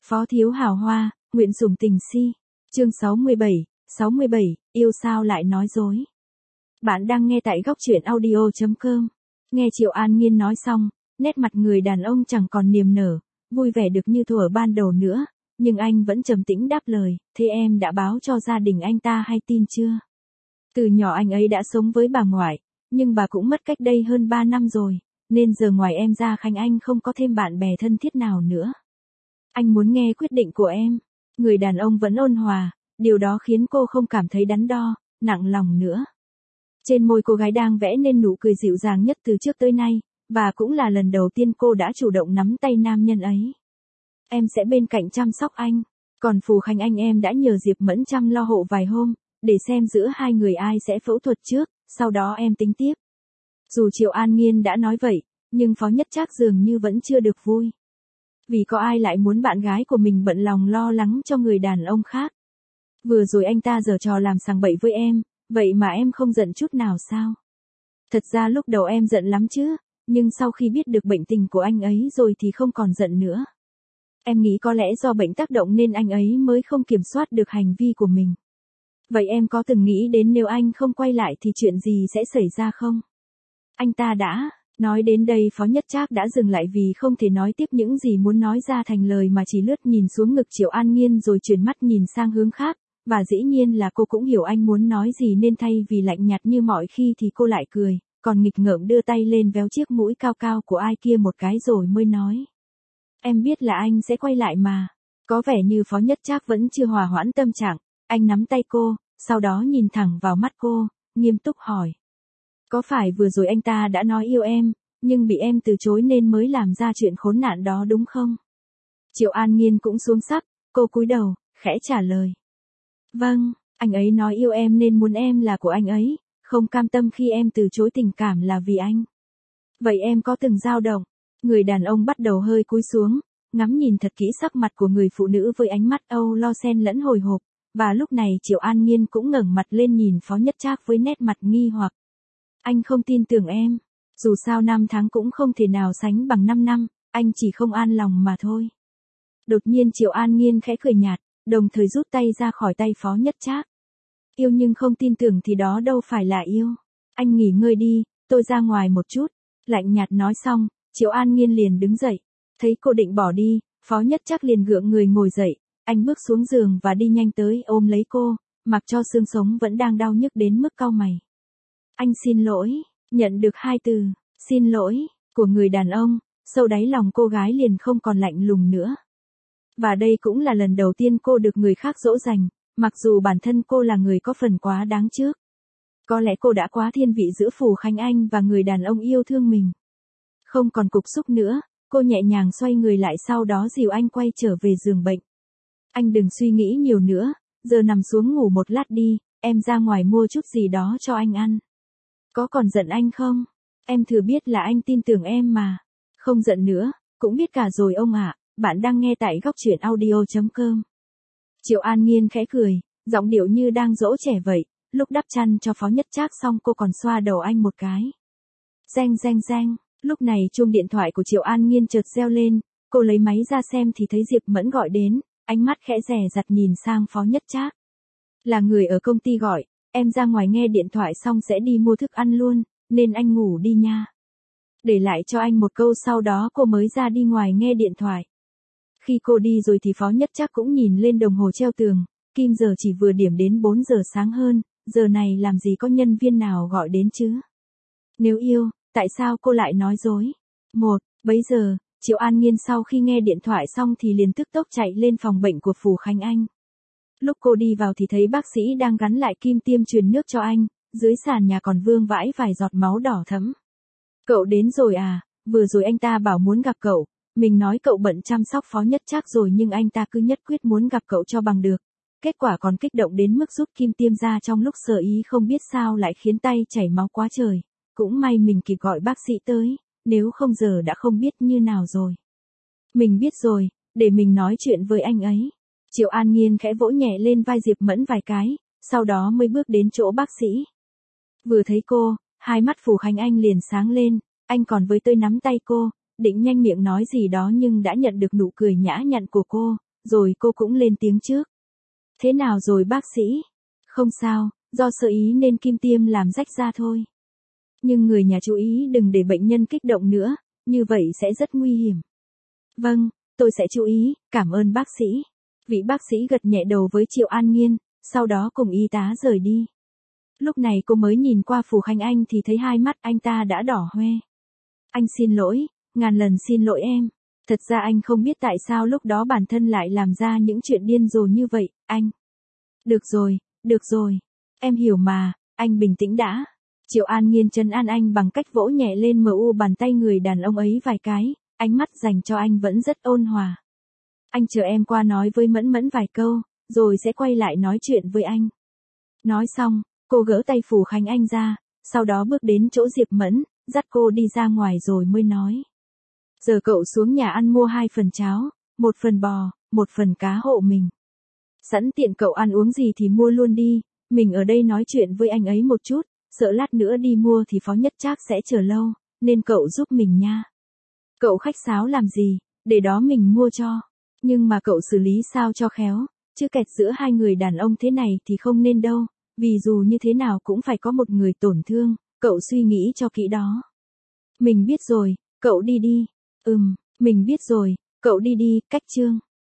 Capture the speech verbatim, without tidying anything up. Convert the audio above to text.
Phó Thiếu Hào Hoa, nguyện sủng tình si. Chương sáu mươi bảy, sáu mươi bảy, yêu sao lại nói dối. Bạn đang nghe tại góc truyện audio chấm com. Nghe Triệu An Nhiên nói xong, nét mặt người đàn ông chẳng còn niềm nở, vui vẻ được như thuở ban đầu nữa, nhưng anh vẫn trầm tĩnh đáp lời, thế em đã báo cho gia đình anh ta hay tin chưa? Từ nhỏ anh ấy đã sống với bà ngoại, nhưng bà cũng mất cách đây hơn ba năm rồi, nên giờ ngoài em ra Khánh Anh không có thêm bạn bè thân thiết nào nữa. Anh muốn nghe quyết định của em. Người đàn ông vẫn ôn hòa, điều đó khiến cô không cảm thấy đắn đo, nặng lòng nữa. Trên môi cô gái đang vẽ nên nụ cười dịu dàng nhất từ trước tới nay, và cũng là lần đầu tiên cô đã chủ động nắm tay nam nhân ấy. Em sẽ bên cạnh chăm sóc anh, còn Phù Khánh Anh em đã nhờ Diệp Mẫn chăm lo hộ vài hôm, để xem giữa hai người ai sẽ phẫu thuật trước, sau đó em tính tiếp. Dù Triệu An Nhiên đã nói vậy, nhưng Phó Nhất Trác dường như vẫn chưa được vui. Vì có ai lại muốn bạn gái của mình bận lòng lo lắng cho người đàn ông khác. Vừa rồi anh ta giở trò làm sằng bậy với em, vậy mà em không giận chút nào sao? Thật ra lúc đầu em giận lắm chứ, nhưng sau khi biết được bệnh tình của anh ấy rồi thì không còn giận nữa. Em nghĩ có lẽ do bệnh tác động nên anh ấy mới không kiểm soát được hành vi của mình. Vậy em có từng nghĩ đến nếu anh không quay lại thì chuyện gì sẽ xảy ra không? Anh ta đã... Nói đến đây Phó Nhất Trác đã dừng lại vì không thể nói tiếp những gì muốn nói ra thành lời mà chỉ lướt nhìn xuống ngực Triệu An Nhiên rồi chuyển mắt nhìn sang hướng khác, và dĩ nhiên là cô cũng hiểu anh muốn nói gì nên thay vì lạnh nhạt như mọi khi thì cô lại cười, còn nghịch ngợm đưa tay lên véo chiếc mũi cao cao của ai kia một cái rồi mới nói. Em biết là anh sẽ quay lại mà. Có vẻ như Phó Nhất Trác vẫn chưa hòa hoãn tâm trạng, anh nắm tay cô, sau đó nhìn thẳng vào mắt cô, nghiêm túc hỏi. Có phải vừa rồi anh ta đã nói yêu em, nhưng bị em từ chối nên mới làm ra chuyện khốn nạn đó đúng không? Triệu An Nhiên cũng xuống sắc, cô cúi đầu, khẽ trả lời. Vâng, anh ấy nói yêu em nên muốn em là của anh ấy, không cam tâm khi em từ chối tình cảm là vì anh. Vậy em có từng dao động? Người đàn ông bắt đầu hơi cúi xuống, ngắm nhìn thật kỹ sắc mặt của người phụ nữ với ánh mắt âu lo xen lẫn hồi hộp, và lúc này Triệu An Nhiên cũng ngẩng mặt lên nhìn Phó Nhất Trác với nét mặt nghi hoặc. Anh không tin tưởng em, dù sao năm tháng cũng không thể nào sánh bằng năm năm, anh chỉ không an lòng mà thôi. Đột nhiên Triệu An Nhiên khẽ cười nhạt, đồng thời rút tay ra khỏi tay Phó Nhất Trác. Yêu nhưng không tin tưởng thì đó đâu phải là yêu. Anh nghỉ ngơi đi, tôi ra ngoài một chút. Lạnh nhạt nói xong, Triệu An Nhiên liền đứng dậy. Thấy cô định bỏ đi, Phó Nhất Trác liền gượng người ngồi dậy. Anh bước xuống giường và đi nhanh tới ôm lấy cô, mặc cho xương sống vẫn đang đau nhức đến mức cau mày. Anh xin lỗi, nhận được hai từ, xin lỗi, của người đàn ông, sâu đáy lòng cô gái liền không còn lạnh lùng nữa. Và đây cũng là lần đầu tiên cô được người khác dỗ dành, mặc dù bản thân cô là người có phần quá đáng trước. Có lẽ cô đã quá thiên vị giữa Phù Khánh Anh và người đàn ông yêu thương mình. Không còn cục xúc nữa, cô nhẹ nhàng xoay người lại sau đó dìu anh quay trở về giường bệnh. Anh đừng suy nghĩ nhiều nữa, giờ nằm xuống ngủ một lát đi, em ra ngoài mua chút gì đó cho anh ăn. Có còn giận anh không? Em thừa biết là anh tin tưởng em mà. Không giận nữa, cũng biết cả rồi ông ạ, bạn đang nghe tại góc truyện audio chấm com. Triệu An Nhiên khẽ cười, giọng điệu như đang dỗ trẻ vậy, lúc đắp chăn cho Phó Nhất Trác xong cô còn xoa đầu anh một cái. Reng reng reng, lúc này chuông điện thoại của Triệu An Nhiên chợt reo lên, cô lấy máy ra xem thì thấy Diệp Mẫn gọi đến, ánh mắt khẽ dè dặt nhìn sang Phó Nhất Trác. Là người ở công ty gọi. Em ra ngoài nghe điện thoại xong sẽ đi mua thức ăn luôn, nên anh ngủ đi nha. Để lại cho anh một câu sau đó cô mới ra đi ngoài nghe điện thoại. Khi cô đi rồi thì Phó Nhất Trác cũng nhìn lên đồng hồ treo tường, kim giờ chỉ vừa điểm đến bốn giờ sáng hơn, giờ này làm gì có nhân viên nào gọi đến chứ. Nếu yêu, tại sao cô lại nói dối? Một, bấy giờ, Triệu An Nhiên sau khi nghe điện thoại xong thì liền tức tốc chạy lên phòng bệnh của Phù Khánh Anh. Lúc cô đi vào thì thấy bác sĩ đang gắn lại kim tiêm truyền nước cho anh, dưới sàn nhà còn vương vãi vài giọt máu đỏ thẫm. Cậu đến rồi à, vừa rồi anh ta bảo muốn gặp cậu, mình nói cậu bận chăm sóc Phó Nhất Trác rồi nhưng anh ta cứ nhất quyết muốn gặp cậu cho bằng được. Kết quả còn kích động đến mức rút kim tiêm ra trong lúc sơ ý không biết sao lại khiến tay chảy máu quá trời. Cũng may mình kịp gọi bác sĩ tới, nếu không giờ đã không biết như nào rồi. Mình biết rồi, để mình nói chuyện với anh ấy. Triệu An Nhiên khẽ vỗ nhẹ lên vai Diệp Mẫn vài cái, sau đó mới bước đến chỗ bác sĩ. Vừa thấy cô, hai mắt Phù Khánh Anh liền sáng lên, anh còn với tôi nắm tay cô, định nhanh miệng nói gì đó nhưng đã nhận được nụ cười nhã nhặn của cô, rồi cô cũng lên tiếng trước. Thế nào rồi bác sĩ? Không sao, do sơ ý nên kim tiêm làm rách ra thôi. Nhưng người nhà chú ý đừng để bệnh nhân kích động nữa, như vậy sẽ rất nguy hiểm. Vâng, tôi sẽ chú ý, cảm ơn bác sĩ. Vị bác sĩ gật nhẹ đầu với Triệu An Nhiên, sau đó cùng y tá rời đi. Lúc này cô mới nhìn qua Phù Khánh Anh thì thấy hai mắt anh ta đã đỏ hoe. Anh xin lỗi, ngàn lần xin lỗi em. Thật ra anh không biết tại sao lúc đó bản thân lại làm ra những chuyện điên rồ như vậy, anh. Được rồi, được rồi. Em hiểu mà, anh bình tĩnh đã. Triệu An Nhiên trấn an anh bằng cách vỗ nhẹ lên mờ u bàn tay người đàn ông ấy vài cái, ánh mắt dành cho anh vẫn rất ôn hòa. Anh chờ em qua nói với Mẫn Mẫn vài câu, rồi sẽ quay lại nói chuyện với anh. Nói xong, cô gỡ tay Phù Khánh Anh ra, sau đó bước đến chỗ Diệp Mẫn, dắt cô đi ra ngoài rồi mới nói. Giờ cậu xuống nhà ăn mua hai phần cháo, một phần bò, một phần cá hộ mình. Sẵn tiện cậu ăn uống gì thì mua luôn đi, mình ở đây nói chuyện với anh ấy một chút, sợ lát nữa đi mua thì Phó Nhất Trác sẽ chờ lâu, nên cậu giúp mình nha. Cậu khách sáo làm gì, để đó mình mua cho. Nhưng mà cậu xử lý sao cho khéo, chứ kẹt giữa hai người đàn ông thế này thì không nên đâu, vì dù như thế nào cũng phải có một người tổn thương, cậu suy nghĩ cho kỹ đó. Mình biết rồi, cậu đi đi. Ừm, mình biết rồi, cậu đi đi, cách Trương.